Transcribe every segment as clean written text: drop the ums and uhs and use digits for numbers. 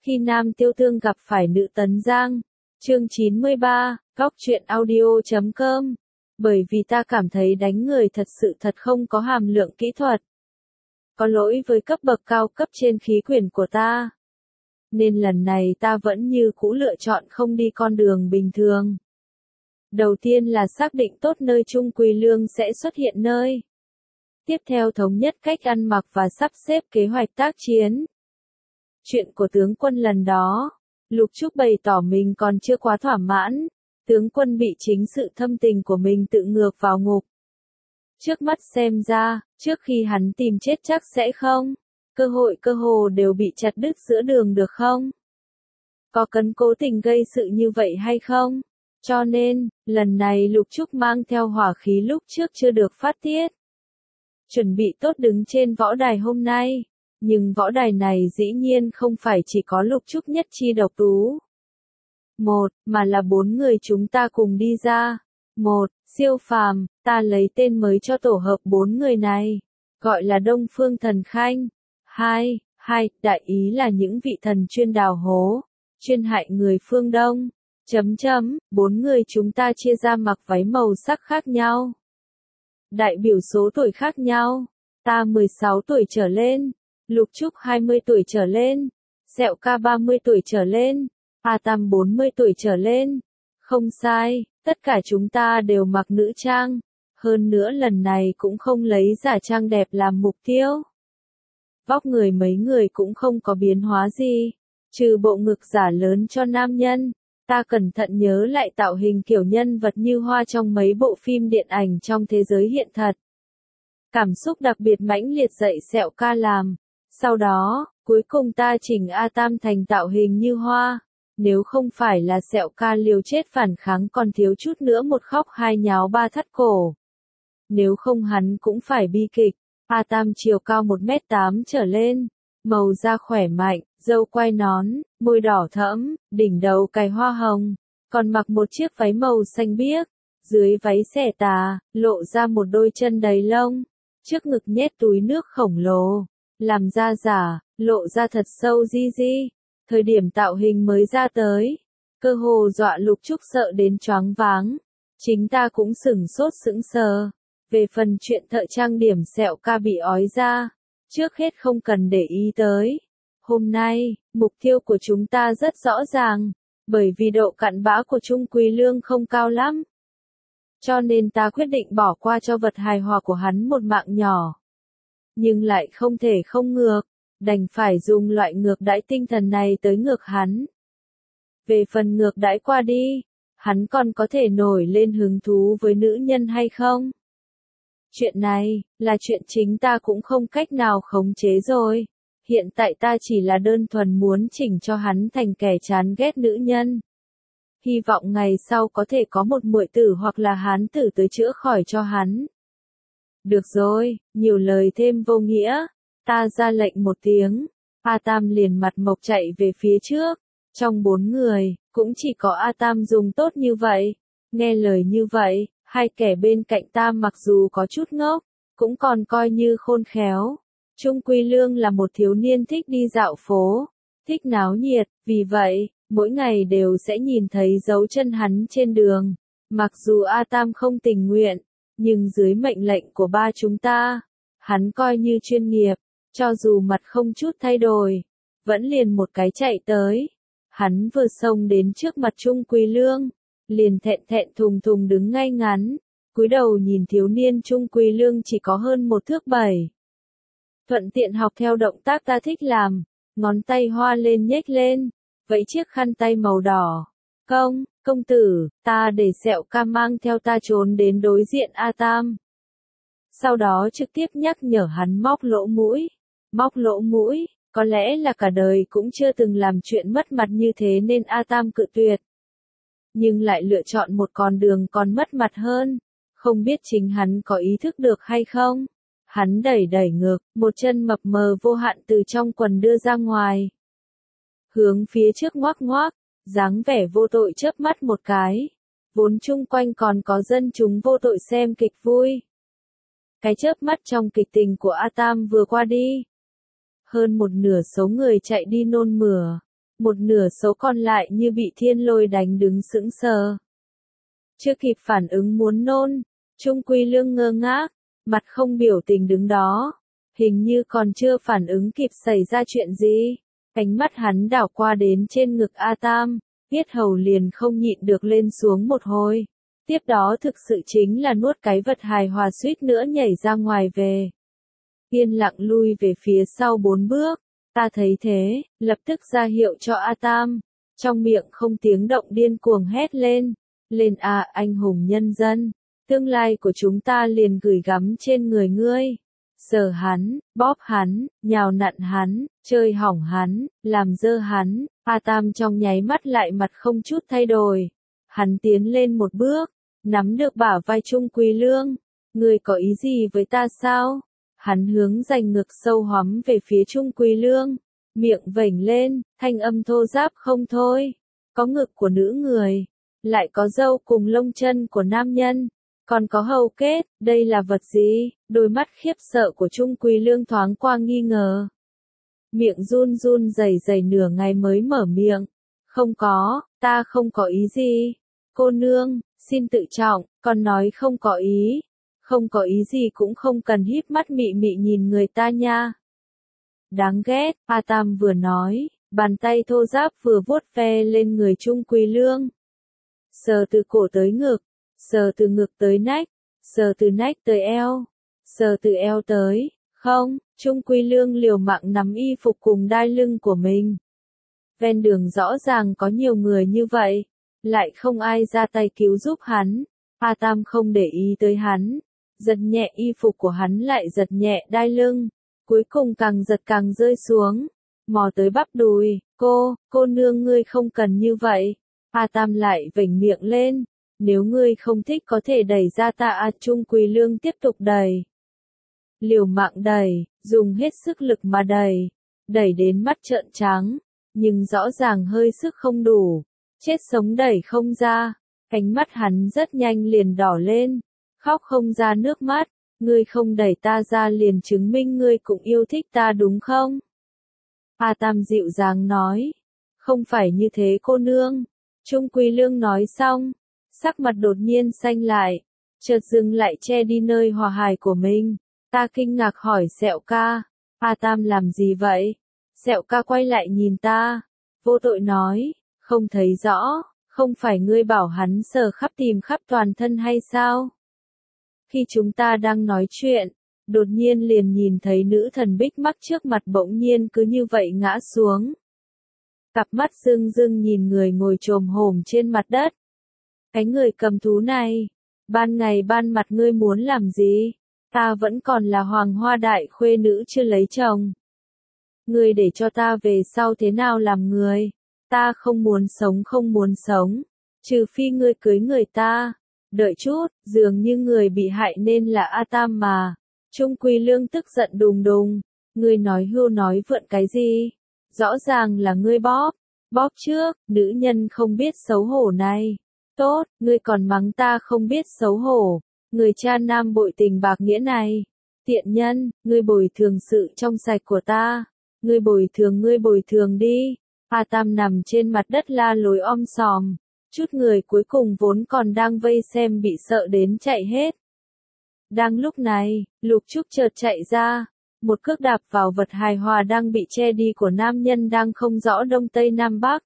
Khi nam tiêu tương gặp phải nữ tấn giang. Chương 93, Góc truyện audio.com. Bởi vì ta cảm thấy đánh người thật sự thật không có hàm lượng kỹ thuật. Có lỗi với cấp bậc cao cấp trên khí quyển của ta. Nên lần này ta vẫn như cũ lựa chọn không đi con đường bình thường. Đầu tiên là xác định tốt nơi Trung Quỳ Lương sẽ xuất hiện nơi. Tiếp theo thống nhất cách ăn mặc và sắp xếp kế hoạch tác chiến. Chuyện của tướng quân lần đó, Lục Trúc bày tỏ mình còn chưa quá thỏa mãn, tướng quân bị chính sự thâm tình của mình tự ngược vào ngục. Trước mắt xem ra, trước khi hắn tìm chết chắc sẽ không, cơ hồ đều bị chặt đứt giữa đường được không? Có cần cố tình gây sự như vậy hay không? Cho nên, lần này Lục Trúc mang theo hỏa khí lúc trước chưa được phát tiết. Chuẩn bị tốt đứng trên võ đài hôm nay. Nhưng võ đài này dĩ nhiên không phải chỉ có Lục Trúc nhất chi độc tú. Mà là 4 người chúng ta cùng đi ra. 1. Siêu phàm, ta lấy tên mới cho tổ hợp 4 người này. Gọi là Đông Phương Thần Khanh. 2. Đại ý là những vị thần chuyên đào hố, chuyên hại người phương Đông. 4 người chúng ta chia ra mặc váy màu sắc khác nhau. Đại biểu số tuổi khác nhau. Ta 16 tuổi trở lên. Lục Trúc 20 tuổi trở lên, Sẹo Ca 30 tuổi trở lên, A Tam 40 tuổi trở lên. Không sai, tất cả chúng ta đều mặc nữ trang. Hơn nữa lần này cũng không lấy giả trang đẹp làm mục tiêu. Vóc người mấy người cũng không có biến hóa gì, trừ bộ ngực giả lớn cho nam nhân. Ta cẩn thận nhớ lại tạo hình kiểu nhân vật như hoa trong mấy bộ phim điện ảnh trong thế giới hiện thật. Cảm xúc đặc biệt mãnh liệt dậy Sẹo Ca làm. Sau đó, cuối cùng ta chỉnh A Tam thành tạo hình như hoa. Nếu không phải là Sẹo Ca liều chết phản kháng còn thiếu chút nữa một khóc hai nháo ba thắt cổ. Nếu không hắn cũng phải bi kịch. A Tam chiều cao 1m8 trở lên, màu da khỏe mạnh, râu quai nón, môi đỏ thẫm, đỉnh đầu cài hoa hồng, còn mặc một chiếc váy màu xanh biếc, dưới váy xẻ tà, lộ ra một đôi chân đầy lông, trước ngực nhét túi nước khổng lồ. Làm da giả, lộ ra thật sâu di. Thời điểm tạo hình mới ra tới, cơ hồ dọa Lục Trúc sợ đến choáng váng. Chính ta cũng sửng sốt sững sờ. Về phần chuyện thợ trang điểm Sẹo Ca bị ói ra, trước hết không cần để ý tới. Hôm nay, mục tiêu của chúng ta rất rõ ràng, bởi vì độ cặn bã của Trung Quỳ Lương không cao lắm. Cho nên ta quyết định bỏ qua cho vật hài hòa của hắn một mạng nhỏ. Nhưng lại không thể không ngược, đành phải dùng loại ngược đãi tinh thần này tới ngược hắn. Về phần ngược đãi qua đi, hắn còn có thể nổi lên hứng thú với nữ nhân hay không? Chuyện này, là chuyện chính ta cũng không cách nào khống chế rồi. Hiện tại ta chỉ là đơn thuần muốn chỉnh cho hắn thành kẻ chán ghét nữ nhân. Hy vọng ngày sau có thể có một muội tử hoặc là hán tử tới chữa khỏi cho hắn. Được rồi, nhiều lời thêm vô nghĩa. Ta ra lệnh một tiếng. A Tam liền mặt mộc chạy về phía trước. Trong 4 người, cũng chỉ có A Tam dùng tốt như vậy. Nghe lời như vậy, hai kẻ bên cạnh ta mặc dù có chút ngốc, cũng còn coi như khôn khéo. Trung Quỳ Lương là một thiếu niên thích đi dạo phố, thích náo nhiệt, vì vậy, mỗi ngày đều sẽ nhìn thấy dấu chân hắn trên đường. Mặc dù A Tam không tình nguyện, nhưng dưới mệnh lệnh của ba chúng ta, hắn coi như chuyên nghiệp, cho dù mặt không chút thay đổi, vẫn liền một cái chạy tới. Hắn vừa xông đến trước mặt Trung Quỳ Lương, liền thẹn thùng thùng đứng ngay ngắn, cúi đầu nhìn thiếu niên Trung Quỳ Lương chỉ có hơn 1m7. Thuận tiện học theo động tác ta thích làm, ngón tay hoa lên nhếch lên, vẫy chiếc khăn tay màu đỏ. Công tử, ta để Sẹo Ca mang theo ta trốn đến đối diện A Tam. Sau đó trực tiếp nhắc nhở hắn móc lỗ mũi. Móc lỗ mũi, có lẽ là cả đời cũng chưa từng làm chuyện mất mặt như thế nên A Tam cự tuyệt. Nhưng lại lựa chọn một con đường còn mất mặt hơn. Không biết chính hắn có ý thức được hay không? Hắn đẩy ngược, một chân mập mờ vô hạn từ trong quần đưa ra ngoài. Hướng phía trước ngoác, dáng vẻ vô tội chớp mắt một cái. Vốn chung quanh còn có dân chúng vô tội xem kịch vui. Cái chớp mắt trong kịch tình của A Tam vừa qua đi. Hơn một nửa số người chạy đi nôn mửa. một nửa số còn lại như bị thiên lôi đánh đứng sững sờ. Chưa kịp phản ứng muốn nôn, Trung Quy Lương ngơ ngác, mặt không biểu tình đứng đó, hình như còn chưa phản ứng kịp xảy ra chuyện gì. Ánh mắt hắn đảo qua đến trên ngực A Tam, yết hầu liền không nhịn được lên xuống một hồi. Tiếp đó thực sự chính là nuốt cái vật hài hòa suýt nữa nhảy ra ngoài về. Yên lặng lui về phía sau 4 bước, ta thấy thế, lập tức ra hiệu cho A Tam, trong miệng không tiếng động điên cuồng hét lên, lên à anh hùng nhân dân, tương lai của chúng ta liền gửi gắm trên người ngươi. Sờ hắn, bóp hắn, nhào nặn hắn, chơi hỏng hắn, làm dơ hắn, A Tam trong nháy mắt lại mặt không chút thay đổi. Hắn tiến lên một bước, nắm được bả vai Trung Quy Lương. Ngươi có ý gì với ta sao? Hắn hướng dành ngực sâu hoắm về phía Trung Quy Lương, miệng vểnh lên, thanh âm thô ráp không thôi. Có ngực của nữ người, lại có râu cùng lông chân của nam nhân, còn có hầu kết, đây là vật gì? Đôi mắt khiếp sợ của Trung Quy Lương thoáng qua nghi ngờ. Miệng run run rẩy rẩy nửa ngày mới mở miệng. Không có, ta không có ý gì. Cô nương, xin tự trọng, còn nói không có ý. Không có ý gì cũng không cần híp mắt mị mị nhìn người ta nha. Đáng ghét, A Tam vừa nói, bàn tay thô ráp vừa vuốt ve lên người Trung Quy Lương. Sờ từ cổ tới ngực, sờ từ ngực tới nách, sờ từ nách tới eo, sờ từ eo tới, không, Trung Quy Lương liều mạng nắm y phục cùng đai lưng của mình. Ven đường rõ ràng có nhiều người như vậy, lại không ai ra tay cứu giúp hắn. A Tam không để ý tới hắn, giật nhẹ y phục của hắn lại giật nhẹ đai lưng, cuối cùng càng giật càng rơi xuống, mò tới bắp đùi, cô nương ngươi không cần như vậy. A Tam lại vểnh miệng lên, nếu ngươi không thích có thể đẩy ra ta. A Trung Quy Lương tiếp tục đẩy. Liều mạng đẩy, dùng hết sức lực mà đẩy đến mắt trợn trắng, nhưng rõ ràng hơi sức không đủ, chết sống đẩy không ra, ánh mắt hắn rất nhanh liền đỏ lên, khóc không ra nước mắt, ngươi không đẩy ta ra liền chứng minh ngươi cũng yêu thích ta đúng không? A Tam dịu dàng nói, không phải như thế cô nương. Trung Quy Lương nói xong, sắc mặt đột nhiên xanh lại, chợt dừng lại che đi nơi hòa hài của mình. Ta kinh ngạc hỏi Sẹo ca, A Tam làm gì vậy? Sẹo ca quay lại nhìn ta, vô tội nói, không thấy rõ, không phải ngươi bảo hắn sờ khắp tìm khắp toàn thân hay sao? Khi chúng ta đang nói chuyện, đột nhiên liền nhìn thấy nữ thần Bích Mắc trước mặt bỗng nhiên cứ như vậy ngã xuống. Cặp mắt rưng rưng nhìn người ngồi chồm hổm trên mặt đất. Cái người cầm thú này, ban ngày ban mặt ngươi muốn làm gì? Ta vẫn còn là hoàng hoa đại khuê nữ chưa lấy chồng. Ngươi để cho ta về sau thế nào làm người? Ta không muốn sống, trừ phi ngươi cưới người ta. Đợi chút, dường như người bị hại nên là A Tam mà. Trung Quy Lương tức giận đùng đùng, ngươi nói hưu nói vượn cái gì? Rõ ràng là ngươi bóp trước, nữ nhân không biết xấu hổ này. Tốt, ngươi còn mắng ta không biết xấu hổ, người cha nam bội tình bạc nghĩa này. Tiện nhân, ngươi bồi thường sự trong sạch của ta, ngươi bồi thường đi. A Tam nằm trên mặt đất la lối om sòm, chút người cuối cùng vốn còn đang vây xem bị sợ đến chạy hết. Đang lúc này, Lục Trúc chợt chạy ra, một cước đạp vào vật hài hòa đang bị che đi của nam nhân đang không rõ đông tây nam bắc.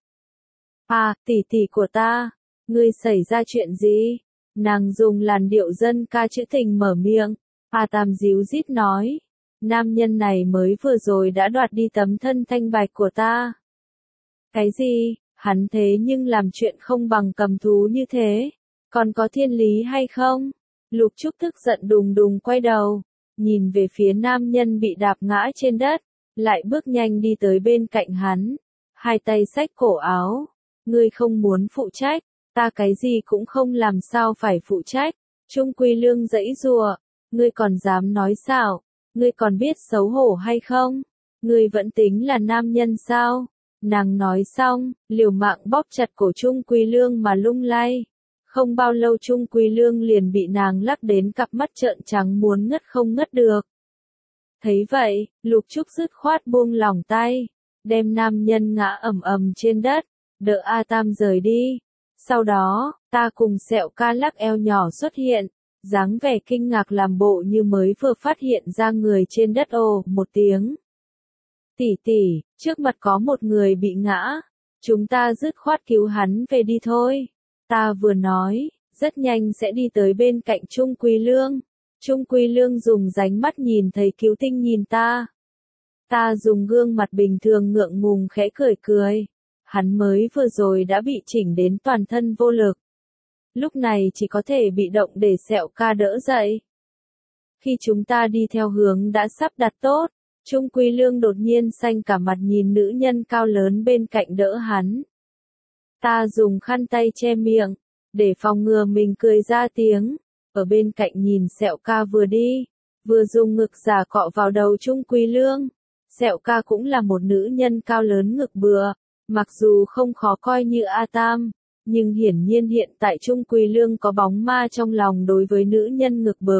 À, tỷ tỷ của ta, ngươi xảy ra chuyện gì? Nàng dùng làn điệu dân ca trữ tình mở miệng. A Tam díu dít nói, nam nhân này mới vừa rồi đã đoạt đi tấm thân thanh bạch của ta. Cái gì? Hắn thế nhưng làm chuyện không bằng cầm thú như thế, còn có thiên lý hay không? Lục Trúc tức giận đùng đùng quay đầu, nhìn về phía nam nhân bị đạp ngã trên đất, lại bước nhanh đi tới bên cạnh hắn, hai tay xách cổ áo. Ngươi không muốn phụ trách, ta cái gì cũng không làm sao phải phụ trách. Trung Quy Lương giãy giụa, ngươi còn dám nói sao? Ngươi còn biết xấu hổ hay không? Ngươi vẫn tính là nam nhân sao? Nàng nói xong, liều mạng bóp chặt cổ Trung Quy Lương mà lung lay. Không bao lâu Trung Quy Lương liền bị nàng lắc đến cặp mắt trợn trắng muốn ngất không ngất được. Thấy vậy, Lục Trúc dứt khoát buông lỏng tay, đem nam nhân ngã ầm ầm trên đất, đỡ A Tam rời đi. Sau đó, ta cùng Sẹo Ca lắc eo nhỏ xuất hiện, dáng vẻ kinh ngạc làm bộ như mới vừa phát hiện ra người trên đất ồ một tiếng. Tỷ tỷ, trước mặt có một người bị ngã, chúng ta dứt khoát cứu hắn về đi thôi. Ta vừa nói, rất nhanh sẽ đi tới bên cạnh Trung Quy Lương. Trung Quy Lương dùng ránh mắt nhìn thấy Cứu Tinh nhìn ta. Ta dùng gương mặt bình thường ngượng ngùng khẽ cười cười. Hắn mới vừa rồi đã bị chỉnh đến toàn thân vô lực. Lúc này chỉ có thể bị động để Sẹo Ca đỡ dậy. Khi chúng ta đi theo hướng đã sắp đặt tốt, Trung Quy Lương đột nhiên xanh cả mặt nhìn nữ nhân cao lớn bên cạnh đỡ hắn. Ta dùng khăn tay che miệng, để phòng ngừa mình cười ra tiếng, ở bên cạnh nhìn Sẹo Ca vừa đi, vừa dùng ngực giả cọ vào đầu Trung Quy Lương. Sẹo Ca cũng là một nữ nhân cao lớn ngực bừa, mặc dù không khó coi như A Tam, nhưng hiển nhiên hiện tại Trung Quy Lương có bóng ma trong lòng đối với nữ nhân ngực bực.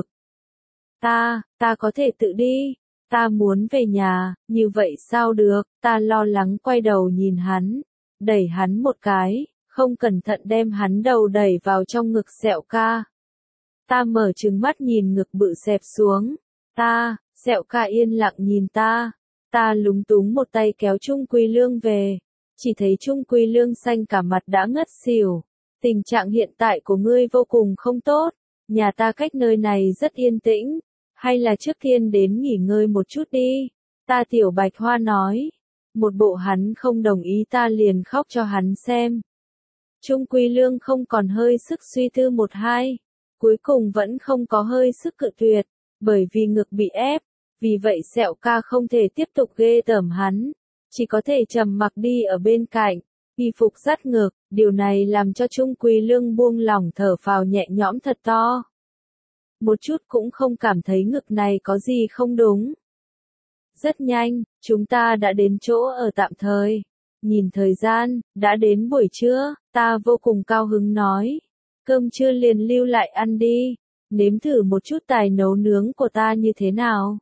Ta có thể tự đi, ta muốn về nhà, như vậy sao được, ta lo lắng quay đầu nhìn hắn, đẩy hắn một cái, không cẩn thận đem hắn đầu đẩy vào trong ngực Sẹo Ca. Ta mở trừng mắt nhìn ngực bự xẹp xuống, Sẹo Ca yên lặng nhìn ta lúng túng một tay kéo Trung Quy Lương về, chỉ thấy Trung Quy Lương xanh cả mặt đã ngất xỉu, tình trạng hiện tại của ngươi vô cùng không tốt, nhà ta cách nơi này rất yên tĩnh, hay là trước tiên đến nghỉ ngơi một chút đi, ta Tiểu Bạch Hoa nói, một bộ hắn không đồng ý ta liền khóc cho hắn xem. Trung Quy Lương không còn hơi sức suy tư một hai, cuối cùng vẫn không có hơi sức cự tuyệt, bởi vì ngực bị ép, vì vậy Sẹo Ca không thể tiếp tục ghê tởm hắn, chỉ có thể trầm mặc đi ở bên cạnh, y phục dắt ngực, điều này làm cho Trung Quy Lương buông lỏng thở phào nhẹ nhõm thật to. Một chút cũng không cảm thấy ngực này có gì không đúng. Rất nhanh, chúng ta đã đến chỗ ở tạm thời. Nhìn thời gian, đã đến buổi trưa, ta vô cùng cao hứng nói. Cơm trưa liền lưu lại ăn đi, nếm thử một chút tài nấu nướng của ta như thế nào.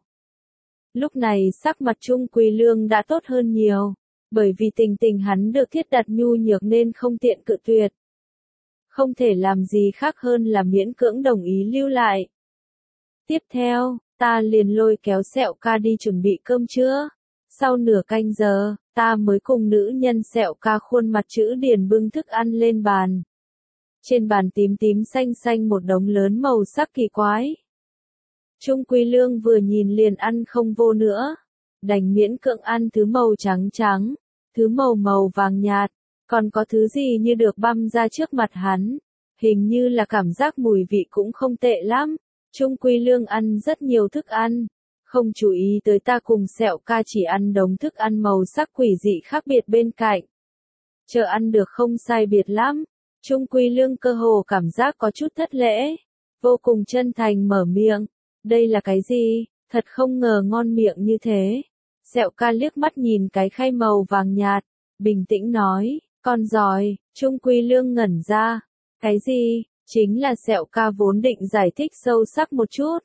Lúc này sắc mặt Trung Quy Lương đã tốt hơn nhiều, bởi vì tình tình hắn được thiết đặt nhu nhược nên không tiện cự tuyệt. Không thể làm gì khác hơn là miễn cưỡng đồng ý lưu lại. Tiếp theo, ta liền lôi kéo Sẹo Ca đi chuẩn bị cơm trưa. Sau nửa canh giờ, ta mới cùng nữ nhân Sẹo Ca khuôn mặt chữ điền bưng thức ăn lên bàn. Trên bàn tím tím xanh xanh một đống lớn màu sắc kỳ quái. Trung Quy Lương vừa nhìn liền ăn không vô nữa, đành miễn cưỡng ăn thứ màu trắng trắng, thứ màu màu vàng nhạt, còn có thứ gì như được băm ra trước mặt hắn, hình như là cảm giác mùi vị cũng không tệ lắm. Trung Quy Lương ăn rất nhiều thức ăn, không chú ý tới ta cùng Sẹo Ca chỉ ăn đống thức ăn màu sắc quỷ dị khác biệt bên cạnh. Chờ ăn được không sai biệt lắm, Trung Quy Lương cơ hồ cảm giác có chút thất lễ, vô cùng chân thành mở miệng, đây là cái gì, thật không ngờ ngon miệng như thế. Sẹo Ca liếc mắt nhìn cái khay màu vàng nhạt, bình tĩnh nói, con giỏi. Trung Quy Lương ngẩn ra, cái gì? Chính là Sẹo Ca vốn định giải thích sâu sắc một chút.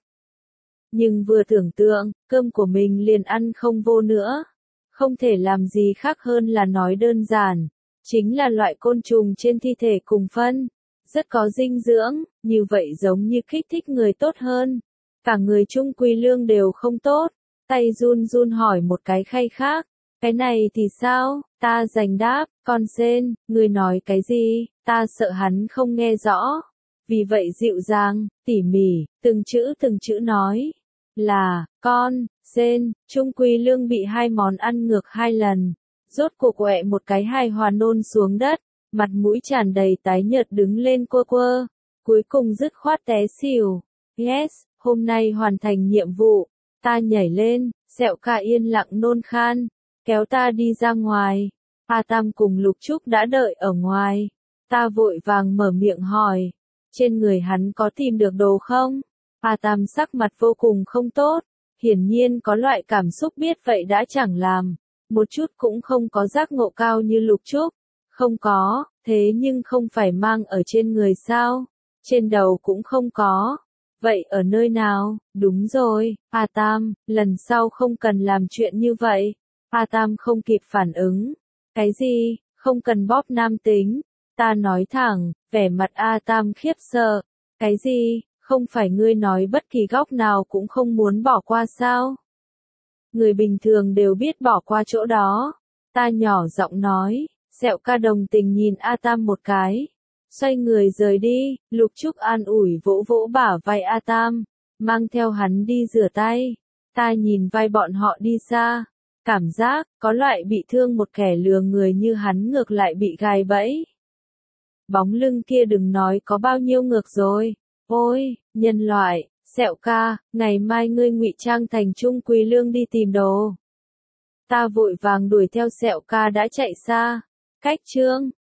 Nhưng vừa tưởng tượng, cơm của mình liền ăn không vô nữa. Không thể làm gì khác hơn là nói đơn giản. Chính là loại côn trùng trên thi thể cùng phân. Rất có dinh dưỡng, như vậy giống như kích thích người tốt hơn. Cả người Trung Quy Lương đều không tốt. Tay run run hỏi một cái khay khác. Cái này thì sao? Ta giành đáp, con sên, người nói cái gì? Ta sợ hắn không nghe rõ. Vì vậy dịu dàng, tỉ mỉ, từng chữ nói. Là, con, sên. Trung Quy Lương bị hai món ăn ngược hai lần. Rốt cuộc quẹ một cái hài hòa nôn xuống đất. Mặt mũi tràn đầy tái nhợt đứng lên quơ quơ. Cuối cùng dứt khoát té xỉu. Yes, hôm nay hoàn thành nhiệm vụ. Ta nhảy lên, Sẹo Ca yên lặng nôn khan. Kéo ta đi ra ngoài. A Tam cùng Lục Trúc đã đợi ở ngoài. Ta vội vàng mở miệng hỏi. Trên người hắn có tìm được đồ không? A Tam sắc mặt vô cùng không tốt. Hiển nhiên có loại cảm xúc biết vậy đã chẳng làm. Một chút cũng không có giác ngộ cao như Lục Trúc. Không có, thế nhưng không phải mang ở trên người sao? Trên đầu cũng không có. Vậy ở nơi nào? Đúng rồi, A Tam, lần sau không cần làm chuyện như vậy. A Tam không kịp phản ứng. Cái gì, không cần bóp nam tính. Ta nói thẳng, vẻ mặt A Tam khiếp sợ. Cái gì, không phải ngươi nói bất kỳ góc nào cũng không muốn bỏ qua sao? Người bình thường đều biết bỏ qua chỗ đó. Ta nhỏ giọng nói, Sẹo Ca đồng tình nhìn A Tam một cái. Xoay người rời đi, Lục Trúc an ủi vỗ vỗ bả vai A Tam, mang theo hắn đi rửa tay. Ta nhìn vai bọn họ đi xa, cảm giác, có loại bị thương một kẻ lừa người như hắn ngược lại bị gài bẫy. Bóng lưng kia đừng nói có bao nhiêu ngược rồi. Ôi, nhân loại, Sẹo Ca, ngày mai ngươi ngụy trang thành Trung Quỳ Lương đi tìm đồ. Ta vội vàng đuổi theo Sẹo Ca đã chạy xa. Cách chương